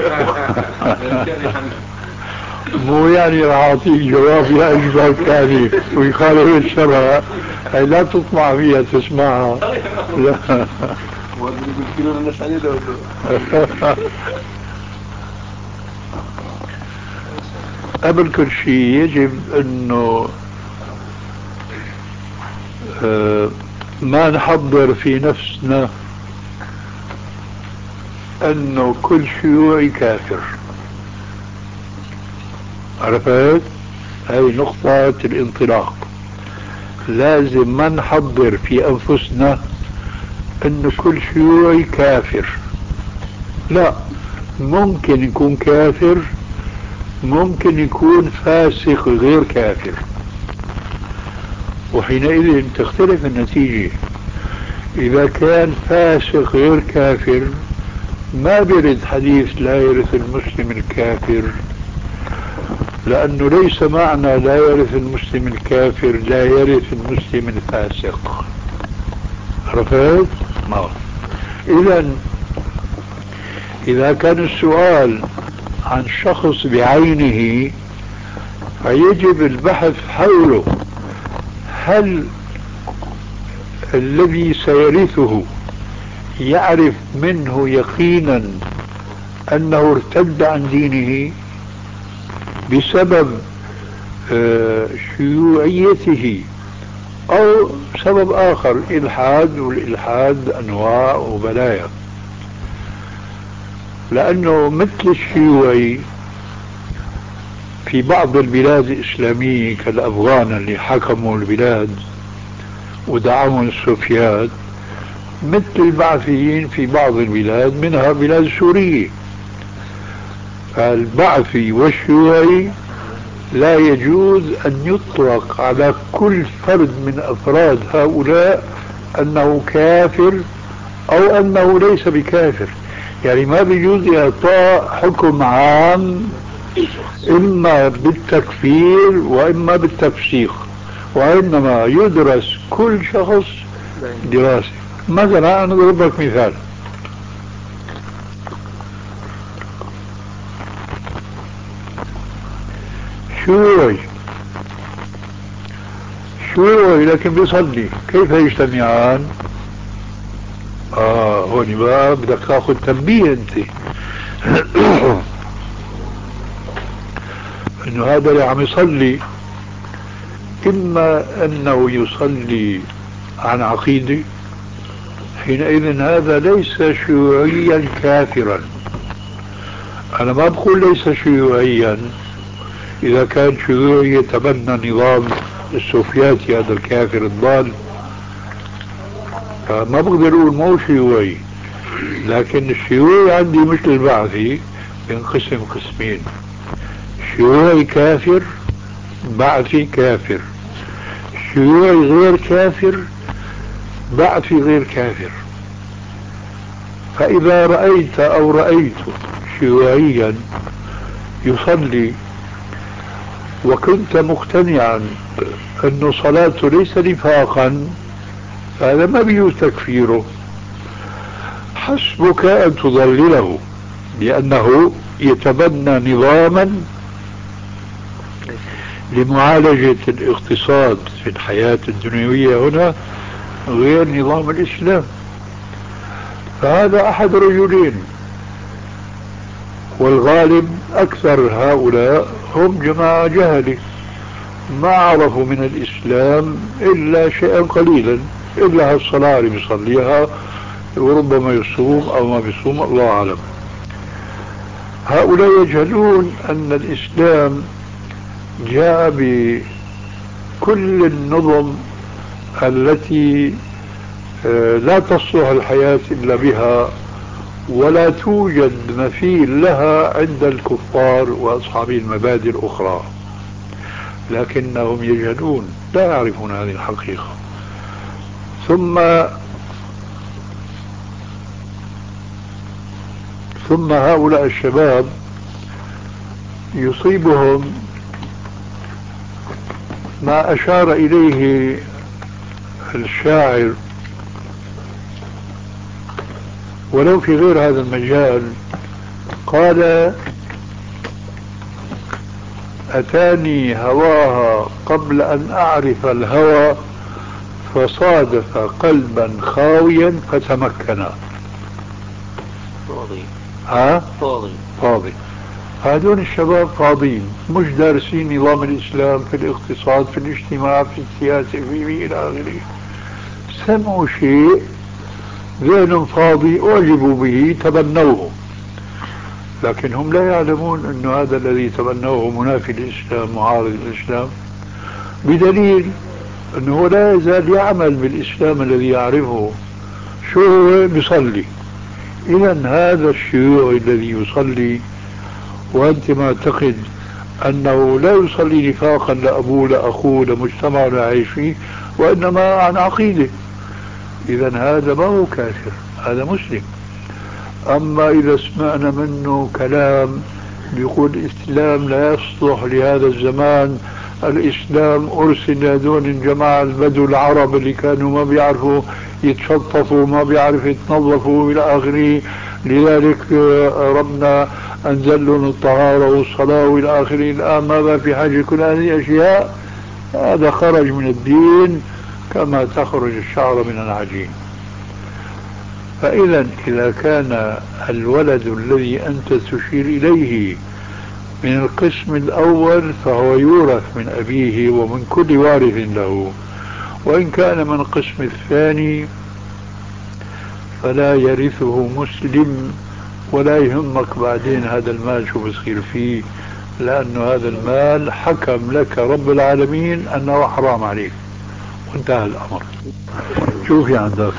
مو يعني راح اعطيك جواب يعجبك يعني ويخالف الشرع، هي لا تطمع فيها تسمعها. لا قبل كل شيء يجب انه ما نحضر في نفسنا انه كل شيوعي كافر. عرفت؟ هاي نقطة الانطلاق. لازم ما نحضر في انفسنا انه كل شيوعي كافر، لا، ممكن يكون كافر، ممكن يكون فاسق غير كافر، وحينئذ تختلف النتيجة. إذا كان فاسق غير كافر ما بيرد حديث لا يرث المسلم الكافر، لأنه ليس معنى لا يرث المسلم الكافر لا يرث المسلم الفاسق. عرفت؟ إذا كان السؤال عن شخص بعينه فيجب البحث حوله، هل الذي سيرثه يعرف منه يقينا أنه ارتد عن دينه بسبب شيوعيته أو سبب آخر، الإلحاد، والإلحاد أنواع وبلايا. لأنه مثل الشيوعي في بعض البلاد الإسلامية كالأفغان اللي حكموا البلاد ودعموا السوفيات، مثل البعثيين في بعض البلاد منها بلاد سورية. فالبعثي والشيوعي لا يجوز أن يطلق على كل فرد من أفراد هؤلاء أنه كافر أو أنه ليس بكافر. يعني ما بيجوز إعطاء حكم عام إما بالتكفير وإما بالتفسيق، وإنما يدرس كل شخص دراسة. مثلا أنا أضرب لك مثال، شيوعي لكن بيصلي، كيف يجتمعان؟ هون بقى بدك تاخذ تنبيه انت انه هذا اللي عم يصلي اما انه يصلي عن عقيدة، حينئذ هذا ليس شيوعيا كافرا. انا ما بقول ليس شيوعيا، اذا كان شيوعي يتبنى نظام السوفياتي هذا الكافر الضال فما بقدر اقول مو شيوعي. لكن الشيوعي عندي مثل البعثي ينقسم قسمين: شيوعي كافر، بعثي كافر. شيوعي غير كافر، بعثي غير كافر. فإذا رأيت أو رأيت شيوعيا يصلي وكنت مقتنعا أن صلاته ليس نفاقا، فهذا ما بيجوز تكفيره، حسبك أن تضلله، لأنه يتبنى نظاما لمعالجة الاقتصاد في الحياة الدنيوية هنا غير نظام الإسلام. فهذا أحد رجلين، والغالب أكثر هؤلاء هم جماعة جهلة ما عرفوا من الإسلام إلا شيئا قليلا، إلا هالصلاة اللي بيصليها وربما يصوم أو ما بيصوم، الله أعلم. هؤلاء يجهلون أن الإسلام جاء بكل النظم التي لا تصلح الحياة إلا بها، ولا توجد مثيل لها عند الكفار وأصحاب المبادئ الأخرى، لكنهم يجهلون، لا يعرفون هذه الحقيقة. ثم هؤلاء الشباب يصيبهم ما أشار إليه الشاعر ولو في غير هذا المجال. قال: أتاني هواها قبل أن أعرف الهوى، فصادف قلبا خاويا فتمكنا. فاضي. هذول الشباب فاضين، مش دارسين نظام الإسلام في الاقتصاد، في الاجتماع، في السياسة، في إلى آخره. سمعوا شيء، ذهن فاضي، أعجبوا به، تبنوه، لكن هم لا يعلمون أن هذا الذي تبنوه منافي الإسلام، معارض الإسلام، بدليل أنه لا يزال يعمل بالإسلام الذي يعرفه. شو هو؟ بيصلي. إذن هذا الشيوعي الذي يصلي وأنت معتقد أنه لا يصلي نفاقا لأبوه لأخوه لمجتمع لا يعيش فيه، وإنما عن عقيدة، إذن هذا ما هو كافر، هذا مسلم. أما إذا سمعنا منه كلام بيقول الإسلام لا يصلح لهذا الزمان، الإسلام أرسل لهذول الجماعة البدو العرب اللي كانوا ما بيعرفوا يتشطفوا، ما بيعرفوا يتنظفوا إلى آخره، لذلك ربنا أنزل لهم الطهارة والصلاة وإلى آخره، الآن ما في حاجة كل هذه الأشياء. هذا خرج من الدين كما تخرج الشعر من العجين. فإذا إذا كان الولد الذي أنت تشير إليه من القسم الأول فهو يورث من أبيه ومن كل وارث له، وإن كان من القسم الثاني فلا يرثه مسلم، ولا يهمك بعدين هذا المال شو بصير فيه، لأن هذا المال حكم لك رب العالمين أنه حرام عليك، وانتهى الأمر. شوفي عندك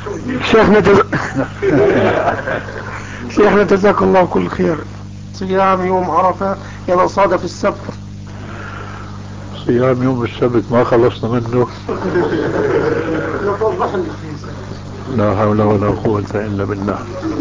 شيخنا جزاك الله كل خير. صيام يوم عرفة إذا صادف السبت. صيام يوم السبت ما خلصنا منه. لا حول ولا قوة إلا بالله.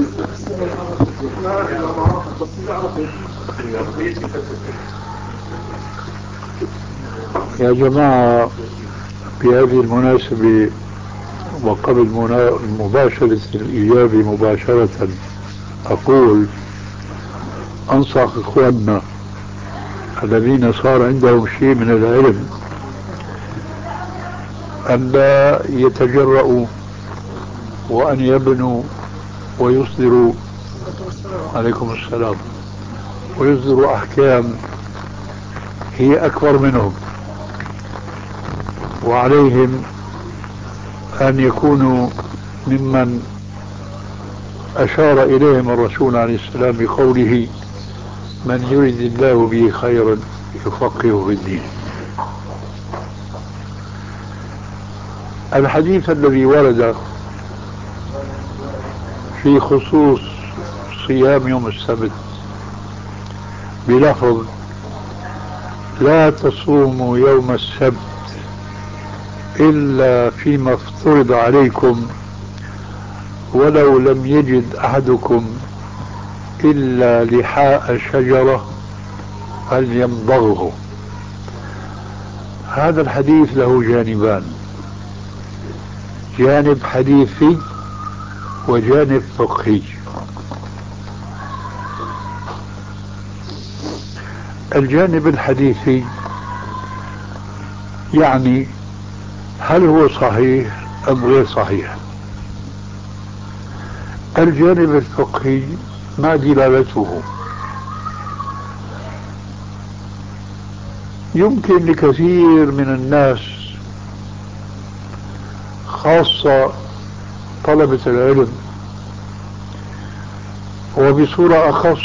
يا جماعة، بهذه المناسبة وقبل مباشرة الإجابة مباشرة أقول أنصح إخواننا الذين صار عندهم شيء من العلم أن لا يتجرؤوا وأن يبنوا ويصدر عليكم السلام ويصدر أحكام هي أكبر منهم، وعليهم أن يكونوا ممن أشار إليهم الرسول عليه السلام بقوله من يريد الله به خيرا يفقهه في الدين. الحديث الذي ورد في خصوص صيام يوم السبت بلفظ لا تصوموا يوم السبت إلا فيما افترض عليكم ولو لم يجد أحدكم إلا لحاء شجرة فليمضغه. هذا الحديث له جانبان، جانب حديثي وجانب فقهي. الجانب الحديثي يعني هل هو صحيح أم غير صحيح؟ الجانب الفقهي ما دلالته؟ يمكن لكثير من الناس خاصة طلبة العلم وبصورة أخص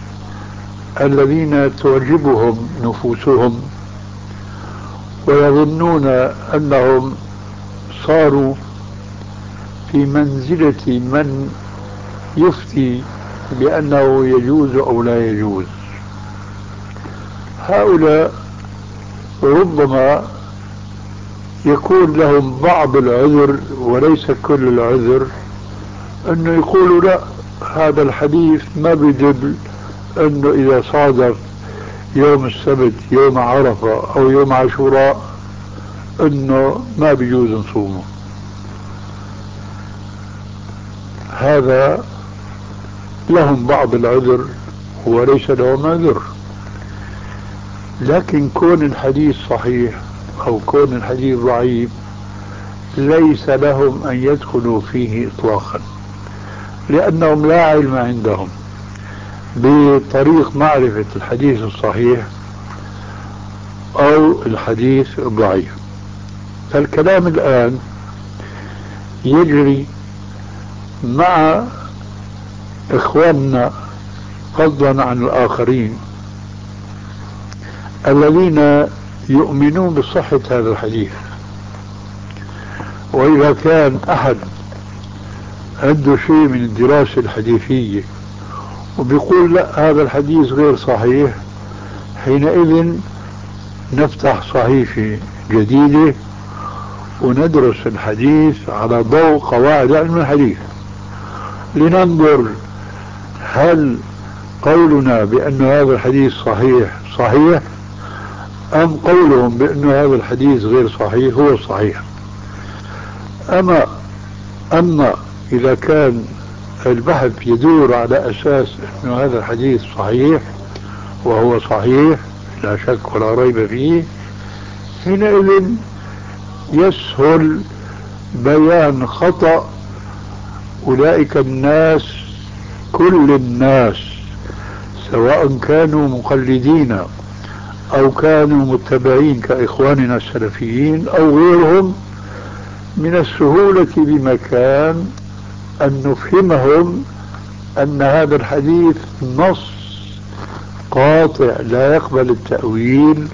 الذين تعجبهم نفوسهم ويظنون أنهم صاروا في منزلة من يفتي بأنه يجوز أو لا يجوز، هؤلاء ربما يكون لهم بعض العذر وليس كل العذر، أنه يقولوا لا هذا الحديث ما بيدل أنه إذا صادف يوم السبت يوم عرفة أو يوم عاشوراء أنه ما بيجوز نصومه. هذا لهم بعض العذر وليس لهم عذر، لكن كون الحديث صحيح أو كون الحديث ضعيف ليس لهم أن يدخلوا فيه إطلاقا، لأنهم لا علم عندهم بطريق معرفة الحديث الصحيح أو الحديث الضعيف. فالكلام الآن يجري مع إخواننا فضلا عن الآخرين الذين يؤمنون بصحة هذا الحديث. وإذا كان أحد عنده شيء من الدراسة الحديثية وبيقول لا هذا الحديث غير صحيح، حينئذ نفتح صحيفة جديدة وندرس الحديث على ضوء قواعد علم الحديث لننظر هل قولنا بأن هذا الحديث صحيح أم قولهم بأن هذا الحديث غير صحيح هو صحيح. أما إذا كان البحث يدور على أساس أن هذا الحديث صحيح وهو صحيح لا شك ولا ريب فيه، حينئذ يسهل بيان خطأ أولئك الناس، كل الناس سواء كانوا مقلدين أو كانوا متبعين كإخواننا السلفيين أو غيرهم، من السهولة بمكان أن نفهمهم أن هذا الحديث نص قاطع لا يقبل التأويل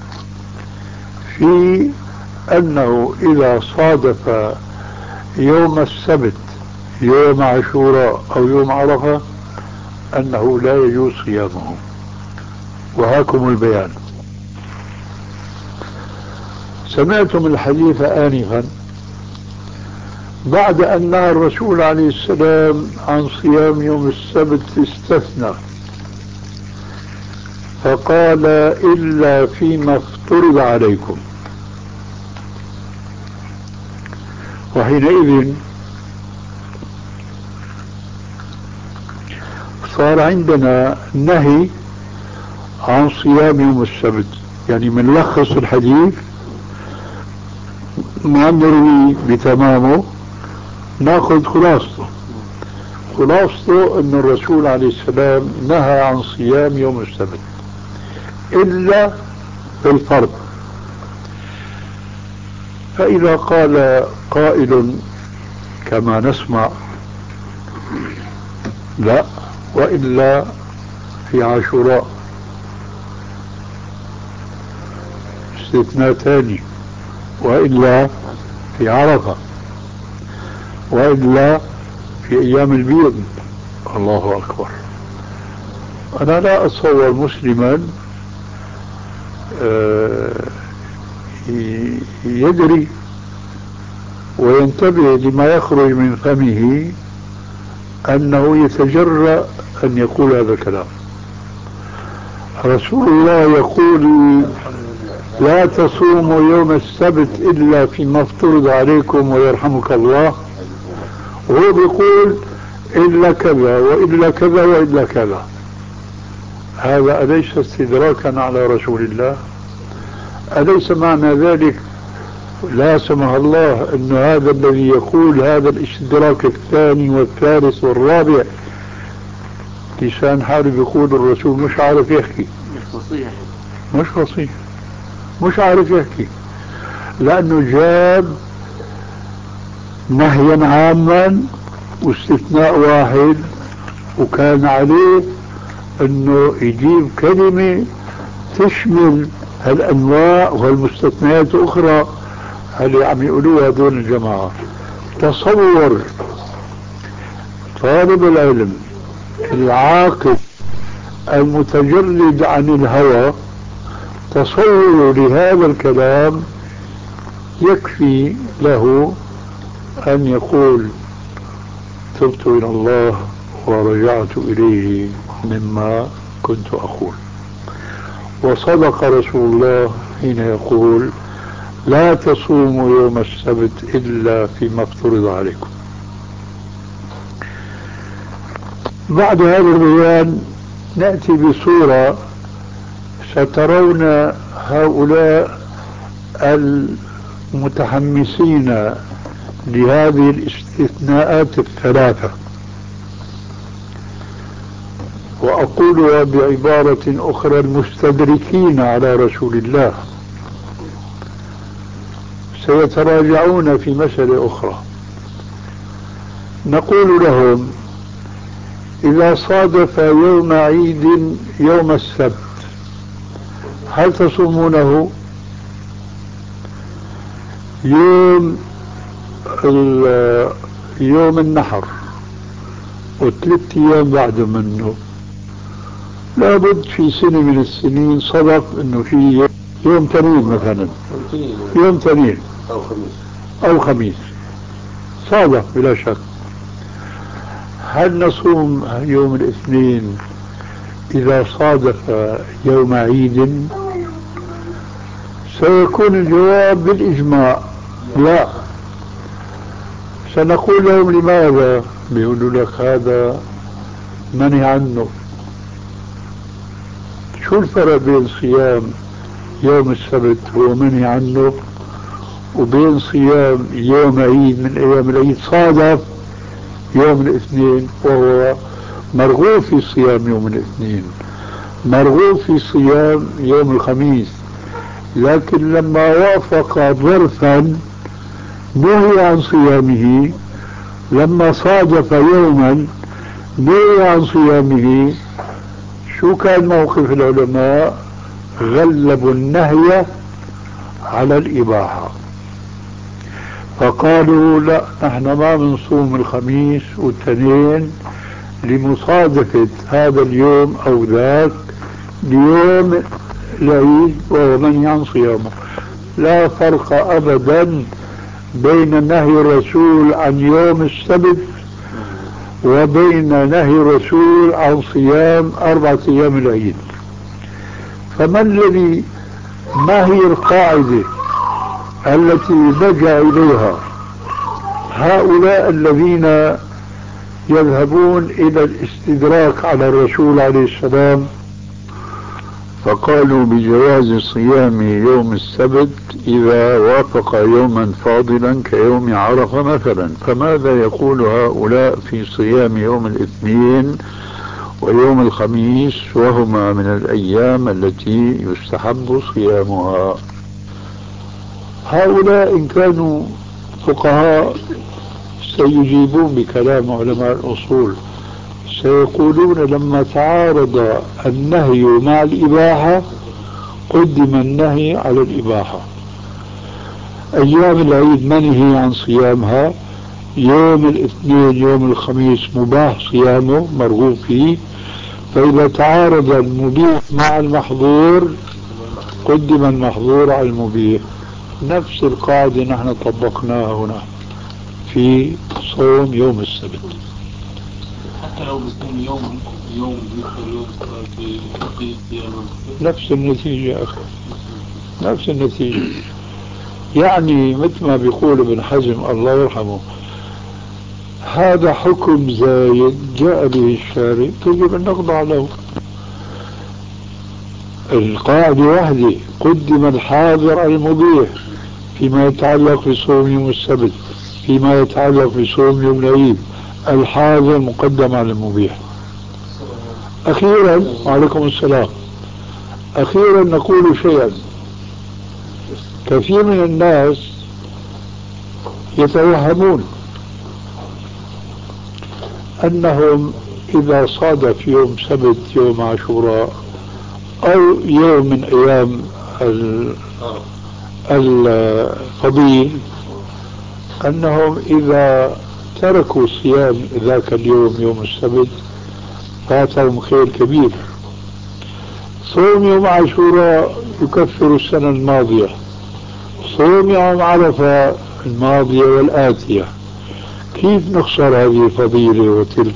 في أنه إذا صادف يوم السبت يوم عاشوراء أو يوم عرفة أنه لا يجوز صيامه. وهاكم البيان. سمعتم الحديث آنفا بعد أن نهى الرسول عليه السلام عن صيام يوم السبت استثنى فقال إلا فيما افترض عليكم. وحينئذ صار عندنا نهي عن صيام يوم السبت، يعني بنلخص الحديث ما نروي بتمامه، ناخذ خلاصته خلاصته أن الرسول عليه السلام نهى عن صيام يوم السبت إلا بالفرض. فإذا قال قائل كما نسمع لا وإلا في عاشوراء استثناء ثاني، وإلا في عرفة، وإلا في أيام البيض، الله أكبر. أنا لا أتصور مسلما يدري وينتبه لما يخرج من فمه أنه يتجرأ أن يقول هذا الكلام. رسول الله يقول لا تصوموا يوم السبت إلا فيما افترض عليكم ويرحمك الله، وهو بيقول إلا كذا وإلا كذا وإلا كذا. هذا أليس استدراكا على رسول الله؟ أليس معنى ذلك لا سمح الله أن هذا الذي يقول هذا الاستدراك الثاني والثالث والرابع لسان حاله يقول الرسول مش عارف يحكي، مش فصيح، مش عارف يحكي، لأنه جاب نهيا عاما واستثناء واحد، وكان عليه أنه يجيب كلمة تشمل هالأنواع والمستثنيات أخرى اللي عم يقولوها هذول الجماعة. تصور طالب العلم العاقل المتجرد عن الهوى، تصور لهذا الكلام يكفي له أن يقول تبت إلى الله ورجعت إليه مما كنت أقول. وصدق رسول الله حين يقول لا تصوموا يوم السبت إلا فيما افترض عليكم. بعد هذا البيان نأتي بصورة سترون هؤلاء المتحمسين لهذه الاستثناءات الثلاثة، وأقولها بعبارة أخرى المستدركين على رسول الله، سيتراجعون في مسألة أخرى. نقول لهم إذا صادف يوم عيد يوم السبت هل تصومونه؟ يوم النحر وثلاث أيام بعد منه لابد في سنة من السنين صدف انه في يوم تنين مثلا، يوم تنين او خميس صادف بلا شك. هل نصوم يوم الاثنين اذا صادف يوم عيد؟ سيكون الجواب بالاجماع لا. سنقول لهم لماذا؟ بيقولوا لك هذا منهي عنه. شو الفرق بين صيام يوم السبت هو منهي عنه وبين صيام يوم عيد من ايام العيد صادف يوم الاثنين وهو مرغوب في صيام يوم الاثنين، مرغوب في صيام يوم الخميس، لكن لما وافق ظرفا نهي عن صيامه، لما صادف يوما نهي عن صيامه. شو كان موقف العلماء؟ غلبوا النهي على الإباحة، فقالوا لا نحن ما بنصوم الخميس والتنين لمصادفة هذا اليوم أو ذاك ليوم العيد وهو منهي عن صيامه. لا فرق أبدا بين نهي الرسول عن يوم السبت وبين نهي الرسول عن صيام 4 أيام العيد. ما هي القاعدة التي لجأ إليها هؤلاء الذين يذهبون إلى الاستدراك على الرسول عليه السلام فقالوا بجواز صيام يوم السبت إذا وافق يوما فاضلا كيوم عرفة مثلا، فماذا يقول هؤلاء في صيام يوم الاثنين ويوم الخميس وهما من الأيام التي يستحب صيامها؟ هؤلاء إن كانوا فقهاء سيجيبون بكلام علماء الأصول، سيقولون لما تعارض النهي مع الإباحة قدم النهي على الإباحة. أيام العيد منهي عن صيامها، يوم الاثنين يوم الخميس مباح صيامه مرغوب فيه، فإذا تعارض المبيح مع المحظور قدم المحظور على المبيح. نفس القاعدة نحن طبقناها هنا في صوم يوم السبت. حتى لو بصوم يوم في نفس النتيجة يا أخي، نفس النتيجة. يعني مثل ما بيقول ابن حزم الله يرحمه، هذا حكم زايد جاء به الشارع يجب أن نخضع له. القاعدة واحدة، قدم الحاضر على المبيح فيما يتعلق بصوم يوم السبت، فيما يتعلق بصوم يوم العيد الحاضر مقدم على المبيح. أخيرا وعليكم السلام، أخيرا نقول شيئا. كثير من الناس يتوهمون أنهم إذا صادف يوم سبت يوم عاشوراء أو يوم من أيام الفضيل أنهم إذا تركوا صيام ذاك اليوم يوم السبت فاتهم خير كبير. صوم يوم عاشوراء يكفر السنة الماضية، صوم يوم عرفة الماضية والآتية، كيف نخسر هذه الفضيلة وتلك؟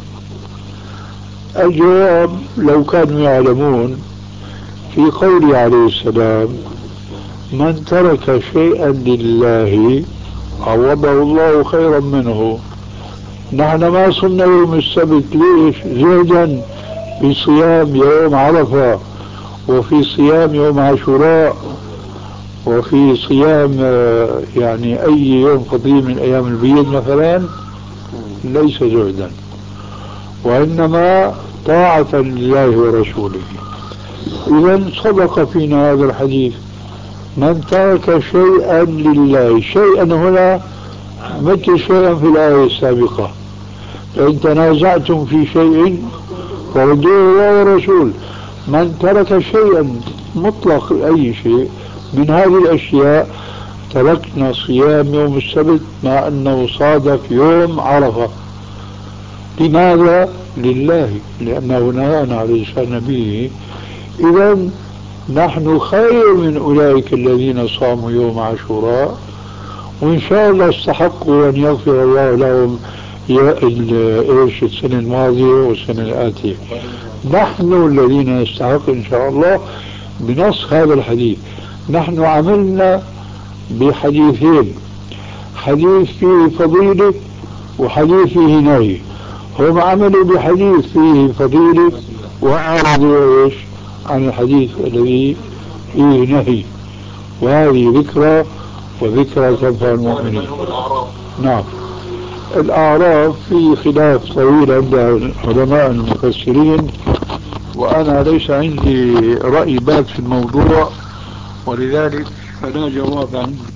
الجواب لو كانوا يعلمون في قوله عليه السلام من ترك شيئا لله عوضه الله خيرا منه. نحن ما صمنا يوم السبت ليش؟ زهدا في صيام يوم عرفة وفي صيام يوم عاشوراء وفي صيام يعني أي يوم فضيل من أيام البيض مثلا، ليس زهدا وإنما طاعة لله ورسوله. إذا صدق فينا هذا الحديث، من ترك شيئا لله، شيئا هنا مثل شيئا في الآية السابقة، فإن تنازعتم في شيء فردوه الله ورسول. من ترك شيئا مطلق أي شيء من هذه الأشياء، تركنا صيام يوم السبت مع أنه صادف يوم عرفة. لماذا؟ لله، لأنه نهانا على لسان نبيه. إذا نحن خير من أولئك الذين صاموا يوم عاشوراء، وإن شاء الله استحقوا أن يغفر الله لهم السنة الماضية والسنة الآتية. نحن الذين نستحق إن شاء الله بنص هذا الحديث. نحن عملنا بحديثين، حديث فيه فضيلة وحديث فيه نهي. هم عملوا بحديث فيه فضيلة وأعرضوا إيش عن الحديث الذي فيه نهي، وهذه ذكرى وذكرى تنفع المؤمنين. نعم. الأعراف في خلاف طويل عند علماء المفسرين، وأنا ليس عندي رأي بات في الموضوع، ولذلك فلا جواب عندي.